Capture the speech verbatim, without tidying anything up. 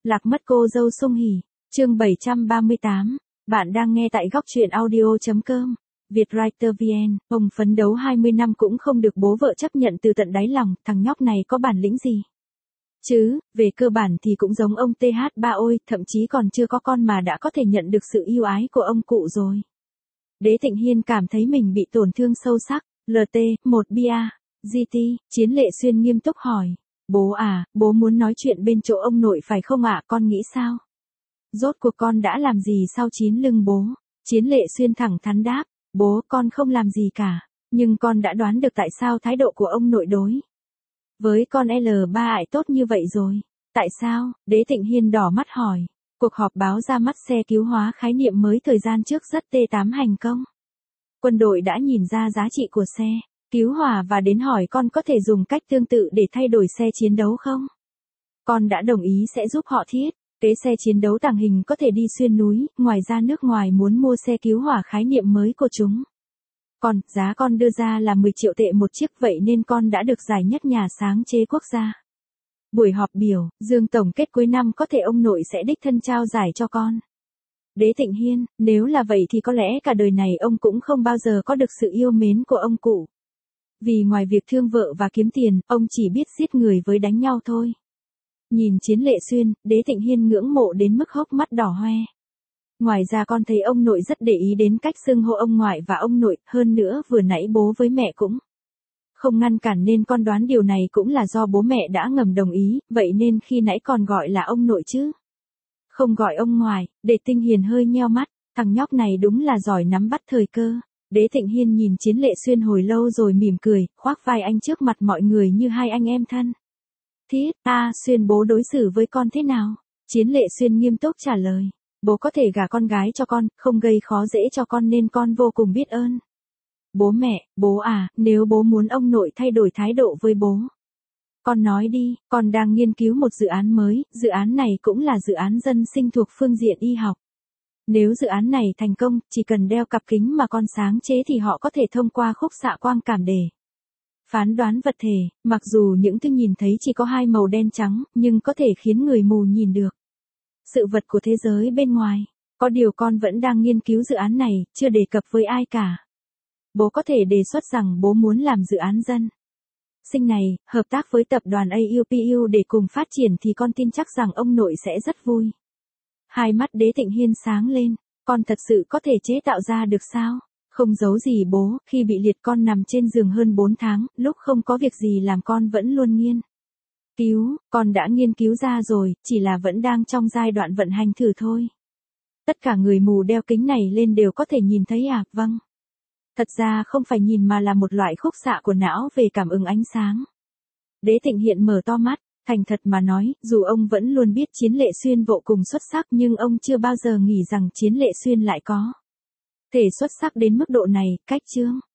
Lạc mất cô dâu Sung Hỉ, chương bảy trăm ba mươi tám. Bạn đang nghe tại góc truyện audio chấm com. Vietwriter vê en, ông phấn đấu hai mươi năm cũng không được bố vợ chấp nhận từ tận đáy lòng, thằng nhóc này có bản lĩnh gì? Chứ, về cơ bản thì cũng giống ông tê hát ba ôi, thậm chí còn chưa có con mà đã có thể nhận được sự yêu ái của ông cụ rồi. Đế Thịnh Hiên cảm thấy mình bị tổn thương sâu sắc. lờ tê, một bia, giê tê, Chiến Lệ Xuyên nghiêm túc hỏi. Bố à, bố muốn nói chuyện bên chỗ ông nội phải không ạ, con nghĩ sao? Rốt cuộc con đã làm gì sau chín lưng bố? Chiến Lệ Xuyên thẳng thắn đáp, bố con không làm gì cả, nhưng con đã đoán được tại sao thái độ của ông nội đối với con lờ ba ải tốt như vậy rồi. Tại sao? Đế Thịnh Hiên đỏ mắt hỏi. Cuộc họp báo ra mắt xe cứu hóa khái niệm mới thời gian trước rất tê tám hành công. Quân đội đã nhìn ra giá trị của xe cứu hỏa và đến hỏi con có thể dùng cách tương tự để thay đổi xe chiến đấu không? Con đã đồng ý sẽ giúp họ thiết kế xe chiến đấu tàng hình có thể đi xuyên núi, ngoài ra nước ngoài muốn mua xe cứu hỏa khái niệm mới của chúng. Còn, giá con đưa ra là mười triệu tệ một chiếc, vậy nên con đã được giải nhất nhà sáng chế quốc gia. Buổi họp biểu, Dương tổng kết cuối năm có thể ông nội sẽ đích thân trao giải cho con. Đế Thịnh Hiên, nếu là vậy thì có lẽ cả đời này ông cũng không bao giờ có được sự yêu mến của ông cụ. Vì ngoài việc thương vợ và kiếm tiền, ông chỉ biết giết người với đánh nhau thôi. Nhìn Chiến Lệ Xuyên, Đế Thịnh Hiên ngưỡng mộ đến mức hốc mắt đỏ hoe. Ngoài ra con thấy ông nội rất để ý đến cách xưng hô ông ngoại và ông nội, hơn nữa vừa nãy bố với mẹ cũng không ngăn cản nên con đoán điều này cũng là do bố mẹ đã ngầm đồng ý, vậy nên khi nãy còn gọi là ông nội chứ. Không gọi ông ngoại. Để Tinh Hiền hơi nheo mắt, thằng nhóc này đúng là giỏi nắm bắt thời cơ. Đế Thịnh Hiên nhìn Chiến Lệ Xuyên hồi lâu rồi mỉm cười, khoác vai anh trước mặt mọi người như hai anh em thân thiết. A, Xuyên bố đối xử với con thế nào? Chiến Lệ Xuyên nghiêm túc trả lời. Bố có thể gả con gái cho con, không gây khó dễ cho con nên con vô cùng biết ơn. Bố mẹ, bố à, nếu bố muốn ông nội thay đổi thái độ với bố. Con nói đi, con đang nghiên cứu một dự án mới, dự án này cũng là dự án dân sinh thuộc phương diện y học. Nếu dự án này thành công, chỉ cần đeo cặp kính mà con sáng chế thì họ có thể thông qua khúc xạ quang cảm để phán đoán vật thể, mặc dù những thứ nhìn thấy chỉ có hai màu đen trắng, nhưng có thể khiến người mù nhìn được sự vật của thế giới bên ngoài. Có điều con vẫn đang nghiên cứu dự án này, chưa đề cập với ai cả. Bố có thể đề xuất rằng bố muốn làm dự án dân sinh này, hợp tác với tập đoàn a u pê u để cùng phát triển thì con tin chắc rằng ông nội sẽ rất vui. Hai mắt Đế Thịnh Hiên sáng lên, con thật sự có thể chế tạo ra được sao? Không giấu gì bố, khi bị liệt con nằm trên giường hơn bốn tháng, lúc không có việc gì làm con vẫn luôn nghiên cứu, con đã nghiên cứu ra rồi, chỉ là vẫn đang trong giai đoạn vận hành thử thôi. Tất cả người mù đeo kính này lên đều có thể nhìn thấy à? Vâng. Thật ra không phải nhìn mà là một loại khúc xạ của não về cảm ứng ánh sáng. Đế Thịnh Hiên mở to mắt, thành thật mà nói, dù ông vẫn luôn biết Chiến Lệ Xuyên vô cùng xuất sắc nhưng ông chưa bao giờ nghĩ rằng Chiến Lệ Xuyên lại có thể xuất sắc đến mức độ này. Cách chương